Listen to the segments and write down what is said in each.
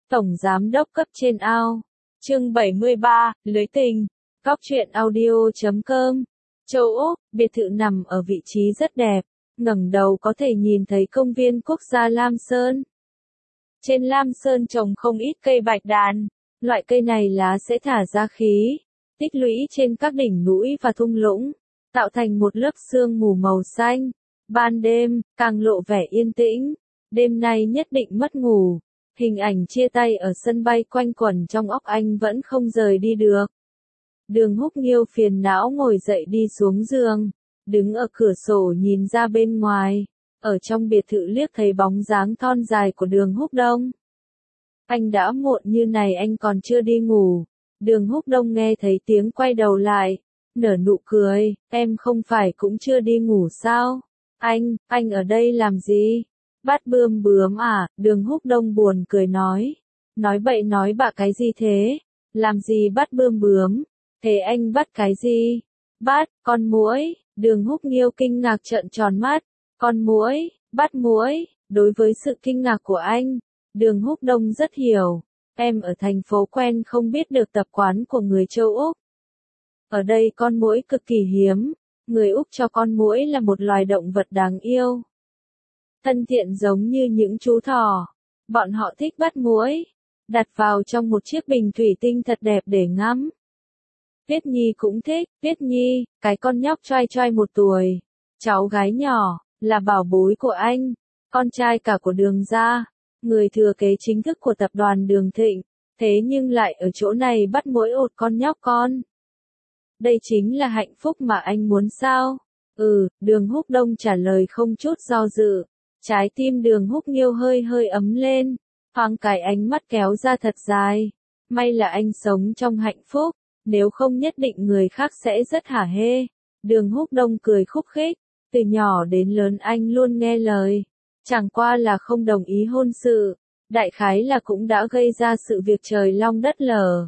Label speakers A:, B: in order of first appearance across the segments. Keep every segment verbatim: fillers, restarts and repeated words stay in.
A: Tổng Giám đốc cấp trên ao. Chương bảy mươi ba, Lưới tình. Góc truyện audio chấm com. Châu Úc, biệt thự nằm ở vị trí rất đẹp, ngẩng đầu có thể nhìn thấy công viên quốc gia Lam Sơn. Trên Lam Sơn trồng không ít cây bạch đàn, loại cây này lá sẽ thả ra khí, tích lũy trên các đỉnh núi và thung lũng, tạo thành một lớp sương mù màu xanh. Ban đêm, càng lộ vẻ yên tĩnh, đêm nay nhất định mất ngủ. Hình ảnh chia tay ở sân bay quanh quẩn trong óc anh vẫn không rời đi được. Đường Húc Nghiêu phiền não ngồi dậy đi xuống giường, đứng ở cửa sổ nhìn ra bên ngoài, ở trong biệt thự liếc thấy bóng dáng thon dài của Đường Húc Đông. Anh đã muộn như này anh còn chưa đi ngủ. Đường Húc Đông nghe thấy tiếng quay đầu lại, nở nụ cười, em không phải cũng chưa đi ngủ sao? Anh, anh ở đây làm gì? Bắt bươm bướm à? Đường Húc Đông buồn cười nói. Nói bậy nói bạ cái gì thế? Làm gì bắt bươm bướm? Thế anh bắt cái gì? Bắt, con muỗi. Đường Húc Nghiêu kinh ngạc trợn tròn mắt. Con muỗi, bắt muỗi. Đối với sự kinh ngạc của anh, Đường Húc Đông rất hiểu. Em ở thành phố quen không biết được tập quán của người châu Úc. Ở đây con muỗi cực kỳ hiếm. Người Úc cho con muỗi là một loài động vật đáng yêu. Thân thiện giống như những chú thỏ. Bọn họ thích bắt muỗi, đặt vào trong một chiếc bình thủy tinh thật đẹp để ngắm. Tuyết Nhi cũng thích. Tuyết Nhi, cái con nhóc choai choai một tuổi, cháu gái nhỏ, là bảo bối của anh, con trai cả của Đường gia, người thừa kế chính thức của tập đoàn Đường Thịnh, thế nhưng lại ở chỗ này bắt muỗi ột con nhóc con. Đây chính là hạnh phúc mà anh muốn sao? Ừ, Đường Húc Đông trả lời không chút do dự. Trái tim Đường Húc Nghiêu hơi hơi ấm lên, thoáng cái ánh mắt kéo ra thật dài. May là anh sống trong hạnh phúc, nếu không nhất định người khác sẽ rất hả hê. Đường Húc Đông cười khúc khích, từ nhỏ đến lớn anh luôn nghe lời. Chẳng qua là không đồng ý hôn sự, đại khái là cũng đã gây ra sự việc trời long đất lở.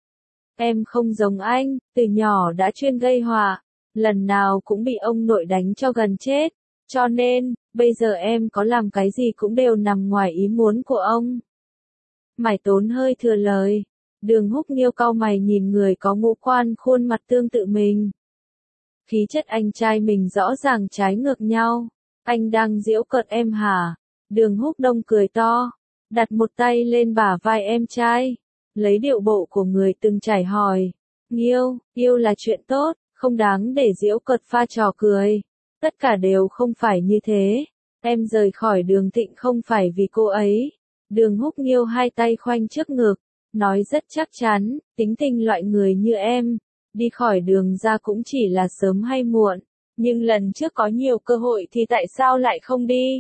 A: Em không giống anh, từ nhỏ đã chuyên gây họa, lần nào cũng bị ông nội đánh cho gần chết, cho nên, bây giờ em có làm cái gì cũng đều nằm ngoài ý muốn của ông. Mải Tốn hơi thừa lời. Đường Húc Nghiêu cau mày nhìn người có ngũ quan khuôn mặt tương tự mình. Khí chất anh trai mình rõ ràng trái ngược nhau. Anh đang giễu cợt em hả? Đường Húc Đông cười to, đặt một tay lên bả vai em trai, lấy điệu bộ của người từng trải hỏi. Nghiêu, yêu là chuyện tốt, không đáng để giễu cợt pha trò cười. Tất cả đều không phải như thế. Em rời khỏi Đường Thịnh không phải vì cô ấy. Đường Húc Nghiêu hai tay khoanh trước ngực, nói rất chắc chắn, tính tình loại người như em, đi khỏi Đường gia cũng chỉ là sớm hay muộn. Nhưng lần trước có nhiều cơ hội thì tại sao lại không đi?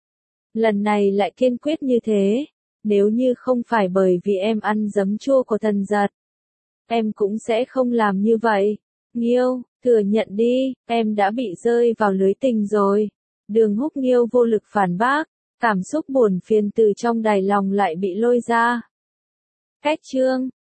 A: Lần này lại kiên quyết như thế. Nếu như không phải bởi vì em ăn giấm chua của Thần Giật, em cũng sẽ không làm như vậy. Nghiêu, thừa nhận đi, em đã bị rơi vào lưới tình rồi. Đường Húc Nghiêu vô lực phản bác, cảm xúc buồn phiền từ trong đáy lòng lại bị lôi ra. Cách chương